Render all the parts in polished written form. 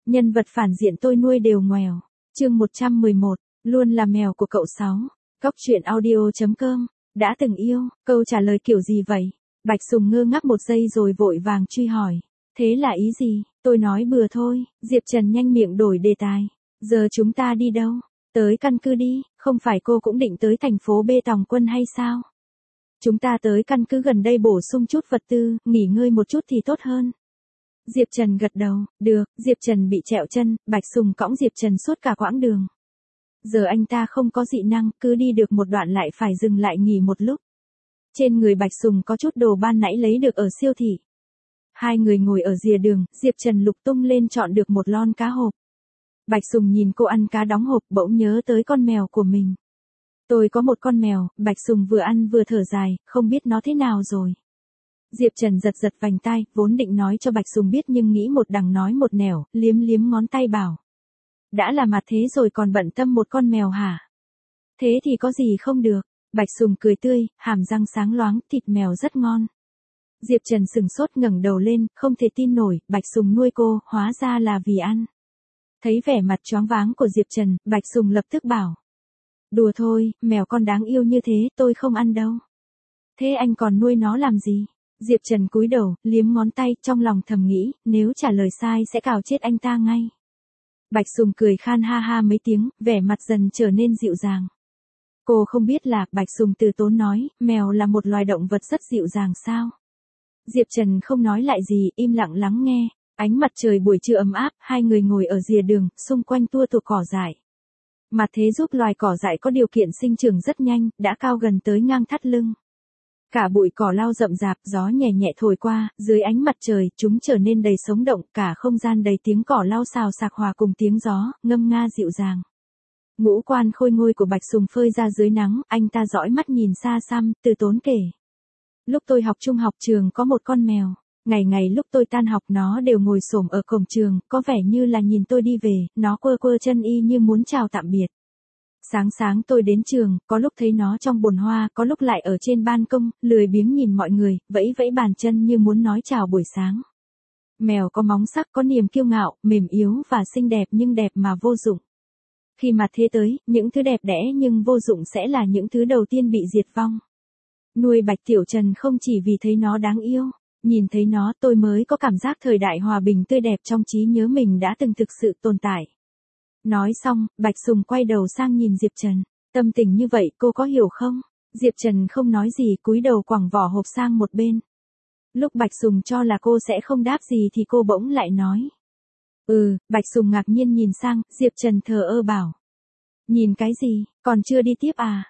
Nhân vật phản diện tôi nuôi đều ngoèo. Chương 111, luôn là mèo của cậu Sáu. Cóc truyện audio.com. Đã từng yêu, câu trả lời kiểu gì vậy? Bạch Sùng ngơ ngác một giây rồi vội vàng truy hỏi. Thế là ý gì? Tôi nói bừa thôi. Diệp Trần nhanh miệng đổi đề tài. Giờ chúng ta đi đâu? Tới căn cứ đi, không phải cô cũng định tới thành phố Bê Tòng Quân hay sao? Chúng ta tới căn cứ gần đây bổ sung chút vật tư, nghỉ ngơi một chút thì tốt hơn. Diệp Trần gật đầu, được. Diệp Trần bị trẹo chân, Bạch Sùng cõng Diệp Trần suốt cả quãng đường. Giờ anh ta không có dị năng, cứ đi được một đoạn lại phải dừng lại nghỉ một lúc. Trên người Bạch Sùng có chút đồ ban nãy lấy được ở siêu thị. Hai người ngồi ở rìa đường, Diệp Trần lục tung lên chọn được một lon cá hộp. Bạch Sùng nhìn cô ăn cá đóng hộp bỗng nhớ tới con mèo của mình. Tôi có một con mèo, Bạch Sùng vừa ăn vừa thở dài, không biết nó thế nào rồi. Diệp Trần giật giật vành tai, vốn định nói cho Bạch Sùng biết nhưng nghĩ một đằng nói một nẻo, liếm liếm ngón tay bảo. Đã là mặt thế rồi còn bận tâm một con mèo hả? Thế thì có gì không được. Bạch Sùng cười tươi, hàm răng sáng loáng, thịt mèo rất ngon. Diệp Trần sừng sốt ngẩng đầu lên, không thể tin nổi, Bạch Sùng nuôi cô, hóa ra là vì ăn. Thấy vẻ mặt choáng váng của Diệp Trần, Bạch Sùng lập tức bảo. Đùa thôi, mèo con đáng yêu như thế, tôi không ăn đâu. Thế anh còn nuôi nó làm gì? Diệp Trần cúi đầu, liếm ngón tay, trong lòng thầm nghĩ, nếu trả lời sai sẽ cào chết anh ta ngay. Bạch Sùng cười khan ha ha mấy tiếng, vẻ mặt dần trở nên dịu dàng. Cô không biết là, Bạch Sùng từ tốn nói, mèo là một loài động vật rất dịu dàng sao? Diệp Trần không nói lại gì, im lặng lắng nghe. Ánh mặt trời buổi trưa ấm áp, hai người ngồi ở rìa đường, xung quanh tua tủa cỏ dại. Mặt thế giúp loài cỏ dại có điều kiện sinh trưởng rất nhanh, đã cao gần tới ngang thắt lưng. Cả bụi cỏ lau rậm rạp, gió nhẹ nhẹ thổi qua, dưới ánh mặt trời, chúng trở nên đầy sống động, cả không gian đầy tiếng cỏ lau xào xạc hòa cùng tiếng gió, ngâm nga dịu dàng. Ngũ quan khôi ngôi của Bạch Sùng phơi ra dưới nắng, anh ta dõi mắt nhìn xa xăm, từ tốn kể. Lúc tôi học trung học trường có một con mèo. Ngày ngày lúc tôi tan học nó đều ngồi xổm ở cổng trường, có vẻ như là nhìn tôi đi về, nó quơ quơ chân y như muốn chào tạm biệt. Sáng sáng tôi đến trường, có lúc thấy nó trong bồn hoa, có lúc lại ở trên ban công, lười biếng nhìn mọi người, vẫy vẫy bàn chân như muốn nói chào buổi sáng. Mèo có móng sắc, có niềm kiêu ngạo, mềm yếu và xinh đẹp nhưng đẹp mà vô dụng. Khi mà thế tới, những thứ đẹp đẽ nhưng vô dụng sẽ là những thứ đầu tiên bị diệt vong. Nuôi Bạch Tiểu Trần không chỉ vì thấy nó đáng yêu. Nhìn thấy nó tôi mới có cảm giác thời đại hòa bình tươi đẹp trong trí nhớ mình đã từng thực sự tồn tại. Nói xong, Bạch Sùng quay đầu sang nhìn Diệp Trần. Tâm tình như vậy cô có hiểu không? Diệp Trần không nói gì cúi đầu quẳng vỏ hộp sang một bên. Lúc Bạch Sùng cho là cô sẽ không đáp gì thì cô bỗng lại nói. Bạch Sùng ngạc nhiên nhìn sang, Diệp Trần thờ ơ bảo. Nhìn cái gì, còn chưa đi tiếp à?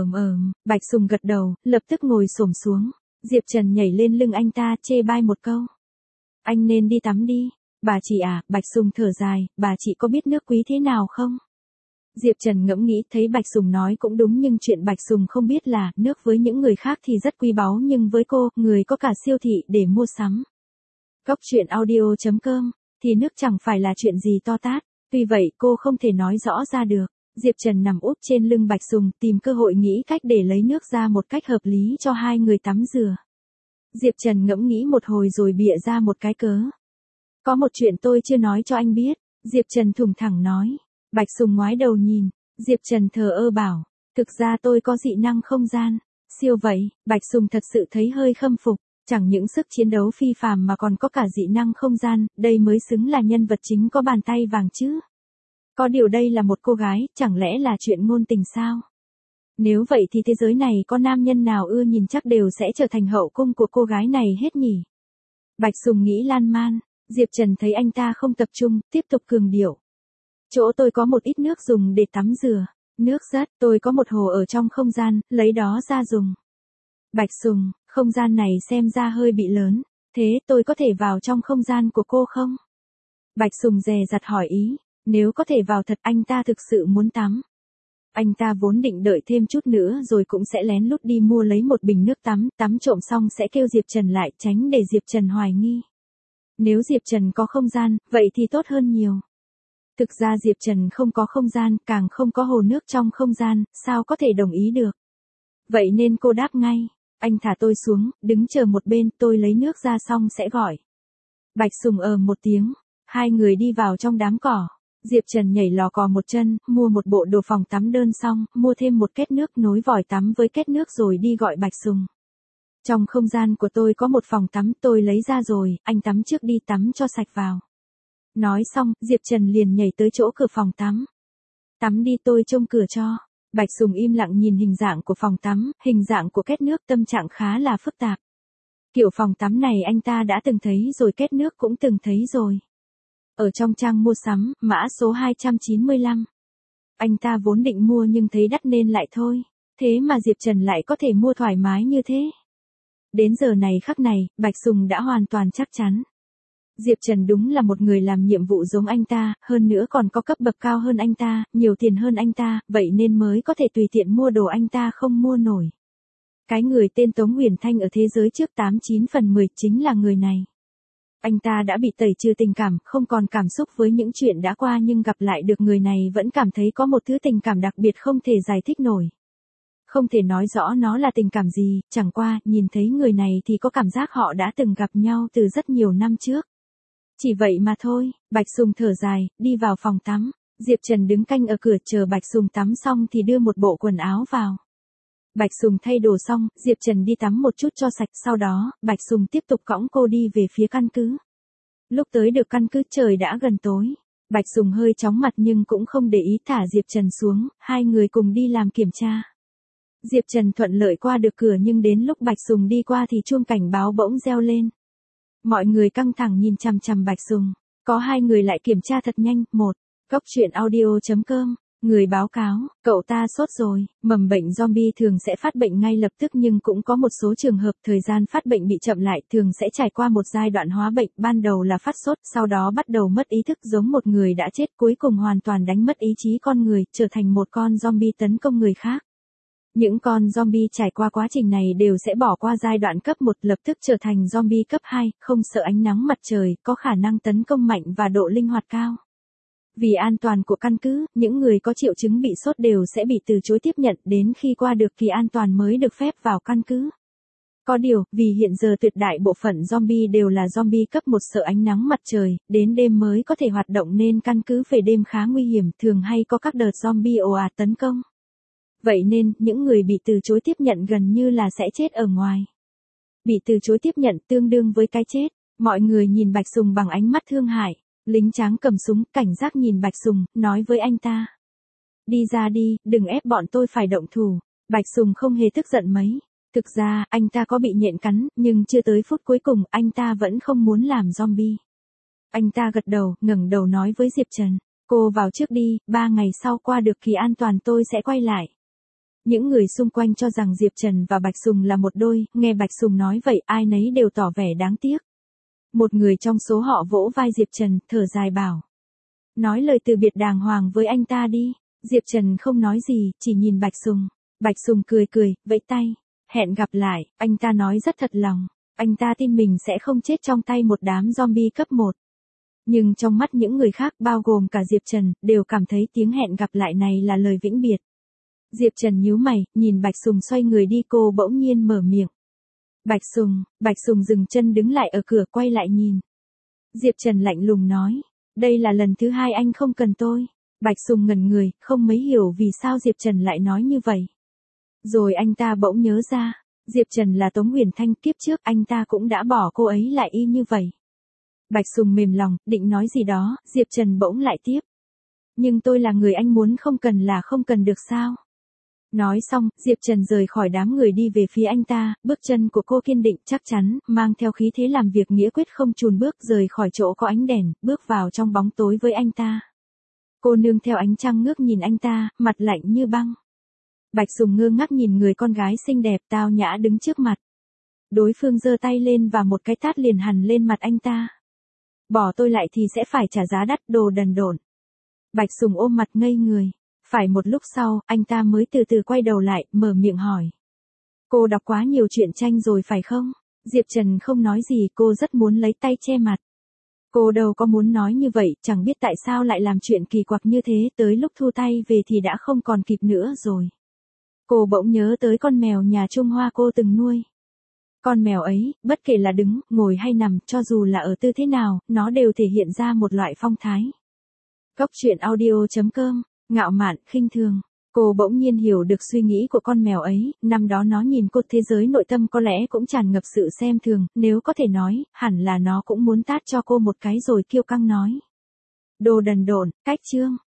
Bạch Sùng gật đầu, lập tức ngồi xổm xuống. Diệp Trần nhảy lên lưng anh ta, chê bai một câu. Anh nên đi tắm đi. Bà chị à, Bạch Sùng thở dài, bà chị có biết nước quý thế nào không? Diệp Trần ngẫm nghĩ thấy Bạch Sùng nói cũng đúng nhưng chuyện Bạch Sùng không biết là, nước với những người khác thì rất quý báu nhưng với cô, người có cả siêu thị để mua sắm. Cóc truyện audio.com, thì nước chẳng phải là chuyện gì to tát, tuy vậy cô không thể nói rõ ra được. Diệp Trần nằm úp trên lưng Bạch Sùng tìm cơ hội nghĩ cách để lấy nước ra một cách hợp lý cho hai người tắm rửa. Diệp Trần ngẫm nghĩ một hồi rồi bịa ra một cái cớ. Có một chuyện tôi chưa nói cho anh biết, Diệp Trần thủng thẳng nói. Bạch Sùng ngoái đầu nhìn, Diệp Trần thờ ơ bảo, thực ra tôi có dị năng không gian. Siêu vậy, Bạch Sùng thật sự thấy hơi khâm phục, chẳng những sức chiến đấu phi phàm mà còn có cả dị năng không gian, đây mới xứng là nhân vật chính có bàn tay vàng chứ. Có điều đây là một cô gái, chẳng lẽ là chuyện ngôn tình sao? Nếu vậy thì thế giới này có nam nhân nào ưa nhìn chắc đều sẽ trở thành hậu cung của cô gái này hết nhỉ? Bạch Sùng nghĩ lan man, Diệp Trần thấy anh ta không tập trung, tiếp tục cường điệu. Chỗ tôi có một ít nước dùng để tắm rửa. Nước rất, tôi có một hồ ở trong không gian, lấy đó ra dùng. Bạch Sùng, không gian này xem ra hơi bị lớn, thế tôi có thể vào trong không gian của cô không? Bạch Sùng dè dặt hỏi ý. Nếu có thể vào thật anh ta thực sự muốn tắm. Anh ta vốn định đợi thêm chút nữa rồi cũng sẽ lén lút đi mua lấy một bình nước tắm, tắm trộm xong sẽ kêu Diệp Trần lại tránh để Diệp Trần hoài nghi. Nếu Diệp Trần có không gian, vậy thì tốt hơn nhiều. Thực ra Diệp Trần không có không gian, càng không có hồ nước trong không gian, sao có thể đồng ý được. Vậy nên cô đáp ngay, anh thả tôi xuống, đứng chờ một bên, tôi lấy nước ra xong sẽ gọi. Bạch Sùng một tiếng. Hai người đi vào trong đám cỏ. Diệp Trần nhảy lò cò một chân, mua một bộ đồ phòng tắm đơn xong, mua thêm một két nước nối vòi tắm với két nước rồi đi gọi Bạch Sùng. Trong không gian của tôi có một phòng tắm tôi lấy ra rồi, anh tắm trước đi tắm cho sạch vào. Nói xong, Diệp Trần liền nhảy tới chỗ cửa phòng tắm. Tắm đi tôi trông cửa cho. Bạch Sùng im lặng nhìn hình dạng của phòng tắm, hình dạng của két nước tâm trạng khá là phức tạp. Kiểu phòng tắm này anh ta đã từng thấy rồi két nước cũng từng thấy rồi. Ở trong trang mua sắm, mã số 295. Anh ta vốn định mua nhưng thấy đắt nên lại thôi. Thế mà Diệp Trần lại có thể mua thoải mái như thế. Đến giờ này khắc này, Bạch Sùng đã hoàn toàn chắc chắn. Diệp Trần đúng là một người làm nhiệm vụ giống anh ta, hơn nữa còn có cấp bậc cao hơn anh ta, nhiều tiền hơn anh ta, vậy nên mới có thể tùy tiện mua đồ anh ta không mua nổi. Cái người tên Tống Huyền Thanh ở thế giới trước 89 phần 10 chính là người này. Anh ta đã bị tẩy trừ tình cảm, không còn cảm xúc với những chuyện đã qua nhưng gặp lại được người này vẫn cảm thấy có một thứ tình cảm đặc biệt không thể giải thích nổi. Không thể nói rõ nó là tình cảm gì, chẳng qua, nhìn thấy người này thì có cảm giác họ đã từng gặp nhau từ rất nhiều năm trước. Chỉ vậy mà thôi, Bạch Sùng thở dài, đi vào phòng tắm. Diệp Trần đứng canh ở cửa chờ Bạch Sùng tắm xong thì đưa một bộ quần áo vào. Bạch Sùng thay đồ xong, Diệp Trần đi tắm một chút cho sạch, sau đó, Bạch Sùng tiếp tục cõng cô đi về phía căn cứ. Lúc tới được căn cứ trời đã gần tối. Bạch Sùng hơi chóng mặt nhưng cũng không để ý thả Diệp Trần xuống, hai người cùng đi làm kiểm tra. Diệp Trần thuận lợi qua được cửa nhưng đến lúc Bạch Sùng đi qua thì chuông cảnh báo bỗng reo lên. Mọi người căng thẳng nhìn chằm chằm Bạch Sùng. Có hai người lại kiểm tra thật nhanh. Một, Cóc truyện audio.com. Người báo cáo, cậu ta sốt rồi. Mầm bệnh zombie thường sẽ phát bệnh ngay lập tức nhưng cũng có một số trường hợp thời gian phát bệnh bị chậm lại, thường sẽ trải qua một giai đoạn hóa bệnh, ban đầu là phát sốt, sau đó bắt đầu mất ý thức giống một người đã chết, cuối cùng hoàn toàn đánh mất ý chí con người, trở thành một con zombie tấn công người khác. Những con zombie trải qua quá trình này đều sẽ bỏ qua giai đoạn cấp 1 lập tức trở thành zombie cấp 2, không sợ ánh nắng mặt trời, có khả năng tấn công mạnh và độ linh hoạt cao. Vì an toàn của căn cứ, những người có triệu chứng bị sốt đều sẽ bị từ chối tiếp nhận đến khi qua được kỳ an toàn mới được phép vào căn cứ. Có điều, vì hiện giờ tuyệt đại bộ phận zombie đều là zombie cấp 1 sợ ánh nắng mặt trời, đến đêm mới có thể hoạt động nên căn cứ về đêm khá nguy hiểm, thường hay có các đợt zombie ồ ạt tấn công. Vậy nên, những người bị từ chối tiếp nhận gần như là sẽ chết ở ngoài. Bị từ chối tiếp nhận tương đương với cái chết. Mọi người nhìn Bạch Sùng bằng ánh mắt thương hại. Lính tráng cầm súng, cảnh giác nhìn Bạch Sùng, nói với anh ta. Đi ra đi, đừng ép bọn tôi phải động thủ. Bạch Sùng không hề tức giận mấy. Thực ra, anh ta có bị nhện cắn, nhưng chưa tới phút cuối cùng, anh ta vẫn không muốn làm zombie. Anh ta gật đầu, ngẩng đầu nói với Diệp Trần. Cô vào trước đi, 3 ngày sau qua được kỳ an toàn tôi sẽ quay lại. Những người xung quanh cho rằng Diệp Trần và Bạch Sùng là một đôi, nghe Bạch Sùng nói vậy ai nấy đều tỏ vẻ đáng tiếc. Một người trong số họ vỗ vai Diệp Trần, thở dài bảo. Nói lời từ biệt đàng hoàng với anh ta đi. Diệp Trần không nói gì, chỉ nhìn Bạch Sùng. Bạch Sùng cười cười, vẫy tay. Hẹn gặp lại, anh ta nói rất thật lòng. Anh ta tin mình sẽ không chết trong tay một đám zombie cấp 1. Nhưng trong mắt những người khác bao gồm cả Diệp Trần, đều cảm thấy tiếng hẹn gặp lại này là lời vĩnh biệt. Diệp Trần nhíu mày, nhìn Bạch Sùng xoay người đi cô bỗng nhiên mở miệng. Bạch Sùng dừng chân đứng lại ở cửa quay lại nhìn. Diệp Trần lạnh lùng nói, đây là lần thứ 2 anh không cần tôi. Bạch Sùng ngẩn người, không mấy hiểu vì sao Diệp Trần lại nói như vậy. Rồi anh ta bỗng nhớ ra, Diệp Trần là Tống Huyền Thanh, kiếp trước anh ta cũng đã bỏ cô ấy lại y như vậy. Bạch Sùng mềm lòng, định nói gì đó, Diệp Trần bỗng lại tiếp. Nhưng tôi là người anh muốn không cần là không cần được sao? Nói xong, Diệp Trần rời khỏi đám người đi về phía anh ta, bước chân của cô kiên định, chắc chắn, mang theo khí thế làm việc nghĩa quyết không chùn bước rời khỏi chỗ có ánh đèn, bước vào trong bóng tối với anh ta. Cô nương theo ánh trăng ngước nhìn anh ta, mặt lạnh như băng. Bạch Sùng ngơ ngác nhìn người con gái xinh đẹp tao nhã đứng trước mặt. Đối phương giơ tay lên và một cái tát liền hằn lên mặt anh ta. Bỏ tôi lại thì sẽ phải trả giá đắt, đồ đần độn. Bạch Sùng ôm mặt ngây người. Phải một lúc sau, anh ta mới từ từ quay đầu lại, mở miệng hỏi. Cô đọc quá nhiều truyện tranh rồi phải không? Diệp Trần không nói gì, cô rất muốn lấy tay che mặt. Cô đâu có muốn nói như vậy, chẳng biết tại sao lại làm chuyện kỳ quặc như thế, tới lúc thu tay về thì đã không còn kịp nữa rồi. Cô bỗng nhớ tới con mèo nhà Trung Hoa cô từng nuôi. Con mèo ấy, bất kể là đứng, ngồi hay nằm, cho dù là ở tư thế nào, nó đều thể hiện ra một loại phong thái. Góc truyện audio.com, ngạo mạn, khinh thường. Cô bỗng nhiên hiểu được suy nghĩ của con mèo ấy, năm đó nó nhìn cô thế giới nội tâm có lẽ cũng tràn ngập sự xem thường, nếu có thể nói, hẳn là nó cũng muốn tát cho cô một cái rồi kiêu căng nói. Đồ đần độn, cách chương.